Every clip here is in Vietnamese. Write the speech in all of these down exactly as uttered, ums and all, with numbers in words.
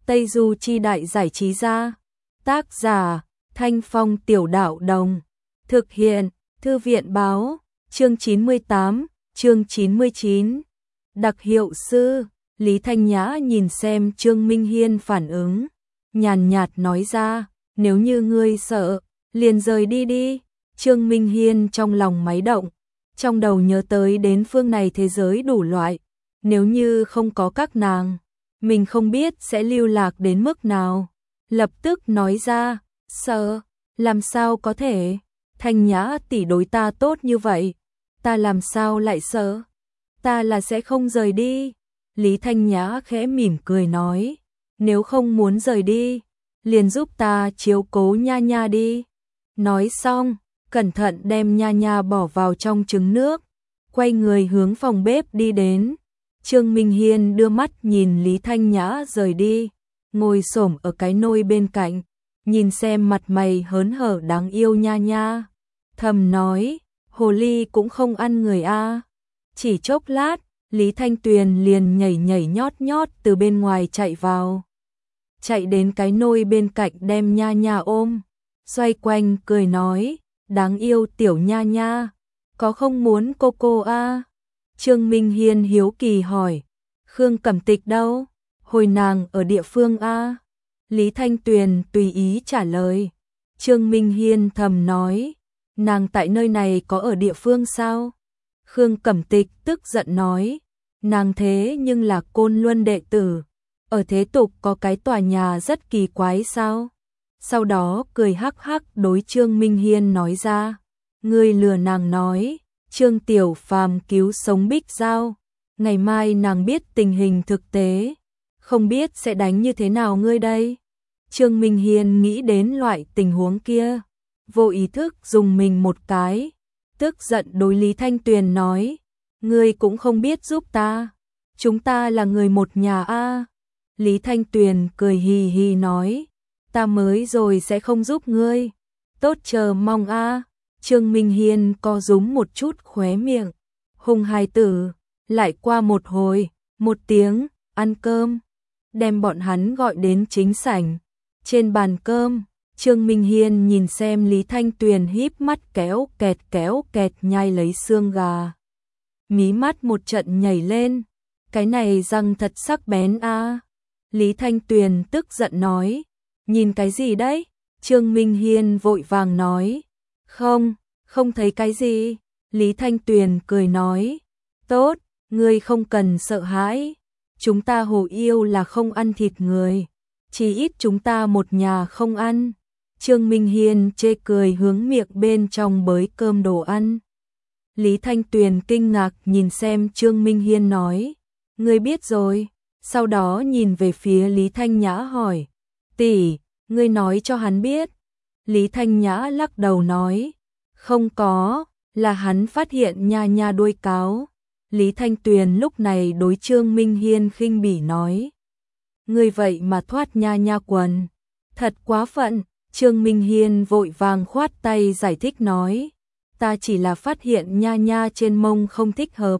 Tây Du Chi Đại Giải Trí Gia. Tác giả Thanh Phong Tiểu Đạo Đồng. Thực hiện Thư viện Báo. Chương chín mươi tám, chương chín mươi chín. Đặc hiệu sư. Lý Thanh Nhã nhìn xem Trương Minh Hiên phản ứng, nhàn nhạt nói ra, nếu như ngươi sợ, liền rời đi đi. Trương Minh Hiên trong lòng máy động, trong đầu nhớ tới đến phương này thế giới đủ loại, nếu như không có các nàng, mình không biết sẽ lưu lạc đến mức nào. Lập tức nói ra, sợ, làm sao có thể, Thanh Nhã tỷ đối ta tốt như vậy, ta làm sao lại sợ, ta là sẽ không rời đi. Lý Thanh Nhã khẽ mỉm cười nói, nếu không muốn rời đi, liền giúp ta chiếu cố Nha Nha đi. Nói xong, cẩn thận đem Nha Nha bỏ vào trong trứng nước, quay người hướng phòng bếp đi đến. Trương Minh Hiên đưa mắt nhìn Lý Thanh Nhã rời đi, ngồi xổm ở cái nôi bên cạnh, nhìn xem mặt mày hớn hở đáng yêu Nha Nha, thầm nói, hồ ly cũng không ăn người a. Chỉ chốc lát, Lý Thanh Tuyền liền nhảy nhảy nhót nhót từ bên ngoài chạy vào, chạy đến cái nôi bên cạnh đem Nha Nha ôm, xoay quanh cười nói, đáng yêu tiểu Nha Nha, có không muốn cô cô a? Trương Minh Hiên hiếu kỳ hỏi, Khương Cẩm Tịch đâu? Hồi nàng ở địa phương a? Lý Thanh Tuyền tùy ý trả lời. Trương Minh Hiên thầm nói, nàng tại nơi này có ở địa phương sao? Khương Cẩm Tịch tức giận nói, nàng thế nhưng là Côn Luân đệ tử, ở thế tục có cái tòa nhà rất kỳ quái sao? Sau đó cười hắc hắc đối Trương Minh Hiên nói ra, ngươi lừa nàng nói, Trương Tiểu Phàm cứu sống Bích Giao, ngày mai nàng biết tình hình thực tế, không biết sẽ đánh như thế nào ngươi đây. Trương Minh Hiên nghĩ đến loại tình huống kia, vô ý thức dùng mình một cái, tức giận đối Lý Thanh Tuyền nói, ngươi cũng không biết giúp ta, chúng ta là người một nhà a. Lý Thanh Tuyền cười hì hì nói, ta mới rồi sẽ không giúp ngươi, tốt chờ mong a. Trương Minh Hiên co rúm một chút khóe miệng, hùng hài tử. Lại qua một hồi, một tiếng, ăn cơm, đem bọn hắn gọi đến chính sảnh. Trên bàn cơm, Trương Minh Hiên nhìn xem Lý Thanh Tuyền híp mắt kéo kẹt kéo kẹt nhai lấy xương gà, mí mắt một trận nhảy lên, cái này răng thật sắc bén a. Lý Thanh Tuyền tức giận nói, nhìn cái gì đấy? Trương Minh Hiên vội vàng nói, không, không thấy cái gì. Lý Thanh Tuyền cười nói, tốt, ngươi không cần sợ hãi, chúng ta Hồ Yêu là không ăn thịt người, chỉ ít chúng ta một nhà không ăn. Trương Minh Hiên chê cười hướng miệng bên trong bới cơm đồ ăn. Lý Thanh Tuyền kinh ngạc nhìn xem Trương Minh Hiên nói, ngươi biết rồi. Sau đó nhìn về phía Lý Thanh Nhã hỏi, tỷ, ngươi nói cho hắn biết. Lý Thanh Nhã lắc đầu nói, không có, là hắn phát hiện Nha Nha đuôi cáo. Lý Thanh Tuyền lúc này đối Trương Minh Hiên khinh bỉ nói, ngươi vậy mà thoát Nha Nha quần, thật quá phận. Trương Minh Hiên vội vàng khoát tay giải thích nói, ta chỉ là phát hiện Nha Nha trên mông không thích hợp,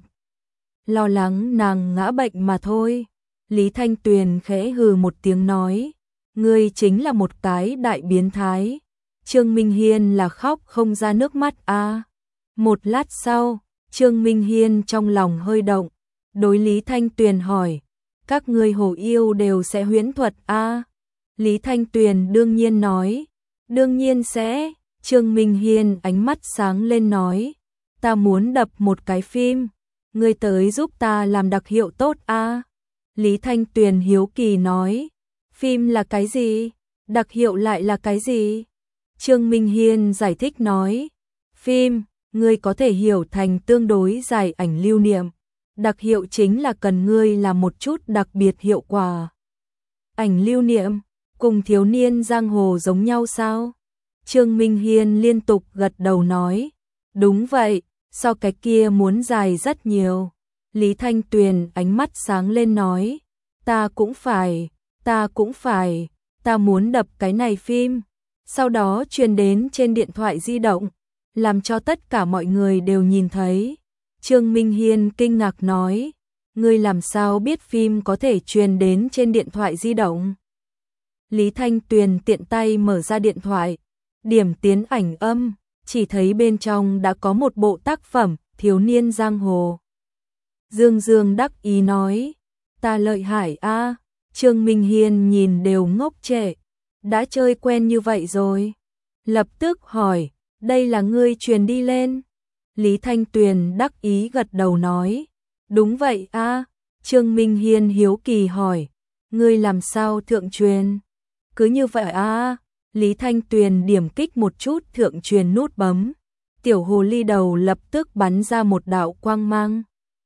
lo lắng nàng ngã bệnh mà thôi. Lý Thanh Tuyền khẽ hừ một tiếng nói, ngươi chính là một cái đại biến thái. Trương Minh Hiên là khóc không ra nước mắt a. À. Một lát sau, Trương Minh Hiên trong lòng hơi động, đối Lý Thanh Tuyền hỏi, các ngươi Hồ Yêu đều sẽ huyễn thuật a? À? Lý Thanh Tuyền đương nhiên nói, đương nhiên sẽ. Trương Minh Hiên ánh mắt sáng lên nói, ta muốn đập một cái phim, ngươi tới giúp ta làm đặc hiệu tốt a. À? Lý Thanh Tuyền hiếu kỳ nói, phim là cái gì? Đặc hiệu lại là cái gì? Trương Minh Hiên giải thích nói, phim, ngươi có thể hiểu thành tương đối dài ảnh lưu niệm, đặc hiệu chính là cần ngươi làm một chút đặc biệt hiệu quả. Ảnh lưu niệm, cùng thiếu niên giang hồ giống nhau sao? Trương Minh Hiên liên tục gật đầu nói, đúng vậy, so cái kia muốn dài rất nhiều. Lý Thanh Tuyền ánh mắt sáng lên nói, ta cũng phải, ta cũng phải, ta muốn đập cái này phim, sau đó truyền đến trên điện thoại di động, làm cho tất cả mọi người đều nhìn thấy. Trương Minh Hiên kinh ngạc nói, ngươi làm sao biết phim có thể truyền đến trên điện thoại di động? Lý Thanh Tuyền tiện tay mở ra điện thoại, điểm tiến ảnh âm, chỉ thấy bên trong đã có một bộ tác phẩm Thiếu niên giang hồ. Dương Dương đắc ý nói, ta lợi hại a. Trương Minh Hiên nhìn đều ngốc trệ, đã chơi quen như vậy rồi. Lập tức hỏi, đây là ngươi truyền đi lên? Lý Thanh Tuyền đắc ý gật đầu nói, đúng vậy a. Trương Minh Hiên hiếu kỳ hỏi, ngươi làm sao thượng truyền? Cứ như vậy a. Lý Thanh Tuyền điểm kích một chút thượng truyền nút bấm, tiểu hồ ly đầu lập tức bắn ra một đạo quang mang.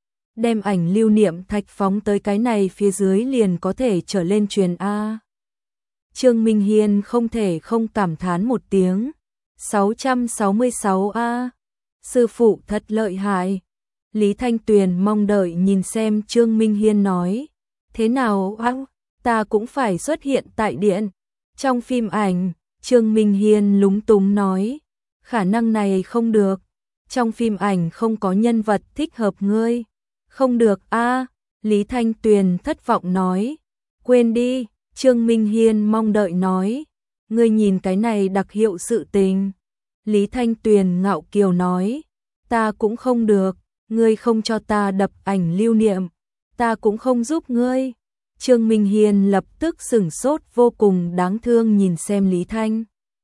Đem ảnh lưu niệm thạch phóng tới cái này phía dưới liền có thể trở lên truyền a. Trương Minh Hiên không thể không cảm thán một tiếng, sáu trăm sáu mươi sáu a. Sư phụ thật lợi hại. Lý Thanh Tuyền mong đợi nhìn xem Trương Minh Hiên nói, thế nào ăng, ta cũng phải xuất hiện tại điện. Trong phim ảnh, Trương Minh Hiên lúng túng nói, khả năng này không được, trong phim ảnh không có nhân vật thích hợp ngươi. Không được a. Lý Thanh Tuyền thất vọng nói, quên đi. Trương Minh Hiên mong đợi nói, ngươi nhìn cái này đặc hiệu sự tình. Lý Thanh Tuyền ngạo kiều nói, ta cũng không được, ngươi không cho ta đập ảnh lưu niệm, ta cũng không giúp ngươi. Trương Minh Hiên lập tức sửng sốt vô cùng đáng thương nhìn xem Lý Thanh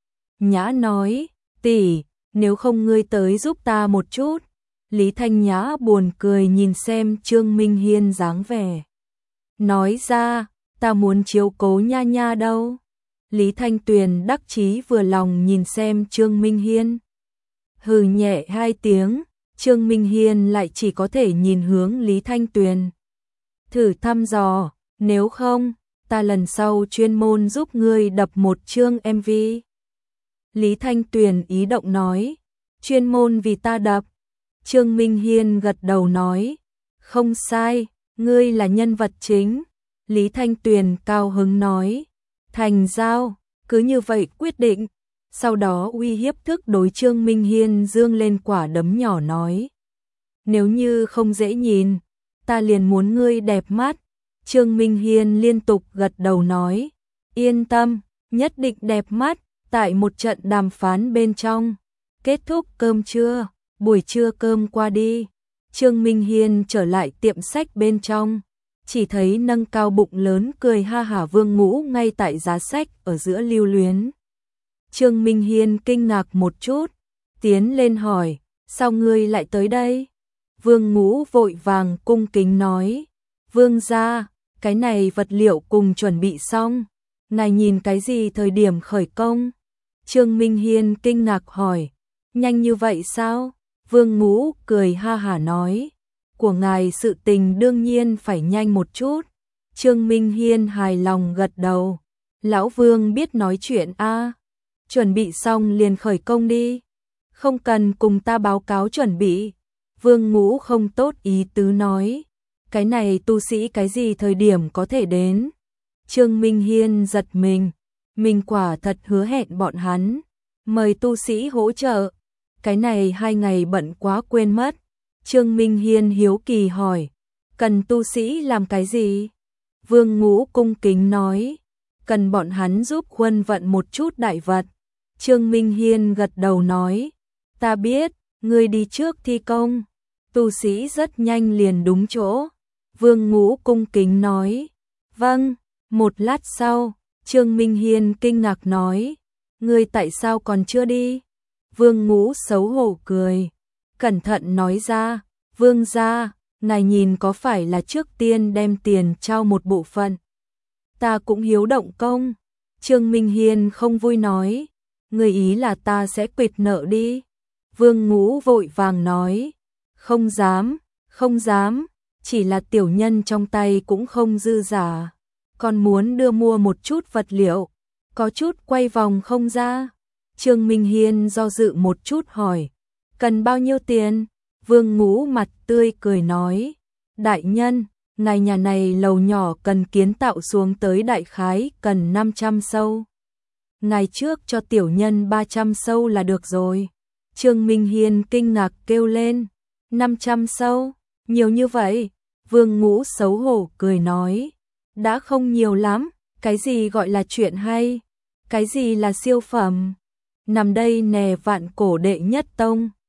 Nhã nói, tỷ, nếu không ngươi tới giúp ta một chút. Lý Thanh Nhã buồn cười nhìn xem Trương Minh Hiên dáng vẻ, nói ra, ta muốn chiếu cố nha nha đâu. Lý Thanh Tuyền đắc chí vừa lòng nhìn xem Trương Minh Hiên. Hừ nhẹ hai tiếng, Trương Minh Hiên lại chỉ có thể nhìn hướng Lý Thanh Tuyền. Thử thăm dò, nếu không, ta lần sau chuyên môn giúp ngươi đập một chương em vê. Lý Thanh Tuyền ý động nói, chuyên môn vì ta đập. Trương Minh Hiên gật đầu nói, không sai, ngươi là nhân vật chính. Lý Thanh Tuyền cao hứng nói, thành giao, cứ như vậy quyết định. Sau đó uy hiếp thức đối Trương Minh Hiên dương lên quả đấm nhỏ nói, nếu như không dễ nhìn, ta liền muốn ngươi đẹp mắt. Trương Minh Hiên liên tục gật đầu nói, yên tâm, nhất định đẹp mắt. Tại một trận đàm phán bên trong, kết thúc cơm trưa, buổi trưa cơm qua đi, Trương Minh Hiên trở lại tiệm sách bên trong, chỉ thấy nâng cao bụng lớn cười ha hả Vương Ngũ ngay tại giá sách ở giữa lưu luyến. Trương Minh Hiên kinh ngạc một chút, tiến lên hỏi, sao ngươi lại tới đây? Vương Ngũ vội vàng cung kính nói, vương gia, cái này vật liệu cùng chuẩn bị xong, ngài nhìn cái gì thời điểm khởi công? Trương Minh Hiên kinh ngạc hỏi, nhanh như vậy sao? Vương Ngũ cười ha hả nói, của ngài sự tình đương nhiên phải nhanh một chút. Trương Minh Hiên hài lòng gật đầu, lão Vương biết nói chuyện a. Chuẩn bị xong liền khởi công đi, không cần cùng ta báo cáo chuẩn bị. Vương Ngũ không tốt ý tứ nói, cái này tu sĩ cái gì thời điểm có thể đến? Trương Minh Hiên giật mình, mình quả thật hứa hẹn bọn hắn, mời tu sĩ hỗ trợ. Cái này hai ngày bận quá quên mất. Trương Minh Hiên hiếu kỳ hỏi, cần tu sĩ làm cái gì? Vương Ngũ cung kính nói, cần bọn hắn giúp huân vận một chút đại vật. Trương Minh Hiên gật đầu nói, ta biết, ngươi đi trước thi công. Tu sĩ rất nhanh liền đúng chỗ. Vương Ngũ cung kính nói, vâng. Một lát sau, Trương Minh Hiên kinh ngạc nói, ngươi tại sao còn chưa đi? Vương Ngũ xấu hổ cười, cẩn thận nói ra, vương gia, ngài nhìn có phải là trước tiên đem tiền trao một bộ phận? Ta cũng hiếu động công. Trương Minh Hiên không vui nói, người ý là ta sẽ quỵt nợ đi. Vương Ngũ vội vàng nói, không dám, không dám, chỉ là tiểu nhân trong tay cũng không dư giả, còn muốn đưa mua một chút vật liệu, có chút quay vòng không ra. Trương Minh Hiên do dự một chút hỏi, cần bao nhiêu tiền? Vương Ngũ mặt tươi cười nói, đại nhân, ngài nhà này lầu nhỏ cần kiến tạo xuống tới đại khái cần năm trăm sâu. Ngài trước cho tiểu nhân ba trăm sâu là được rồi. Trương Minh Hiên kinh ngạc kêu lên, năm trăm sâu, nhiều như vậy? Vương Ngũ xấu hổ cười nói, đã không nhiều lắm, Cái gì gọi là chuyện hay? Cái gì là siêu phẩm? Nằm đây nè vạn cổ đệ nhất tông.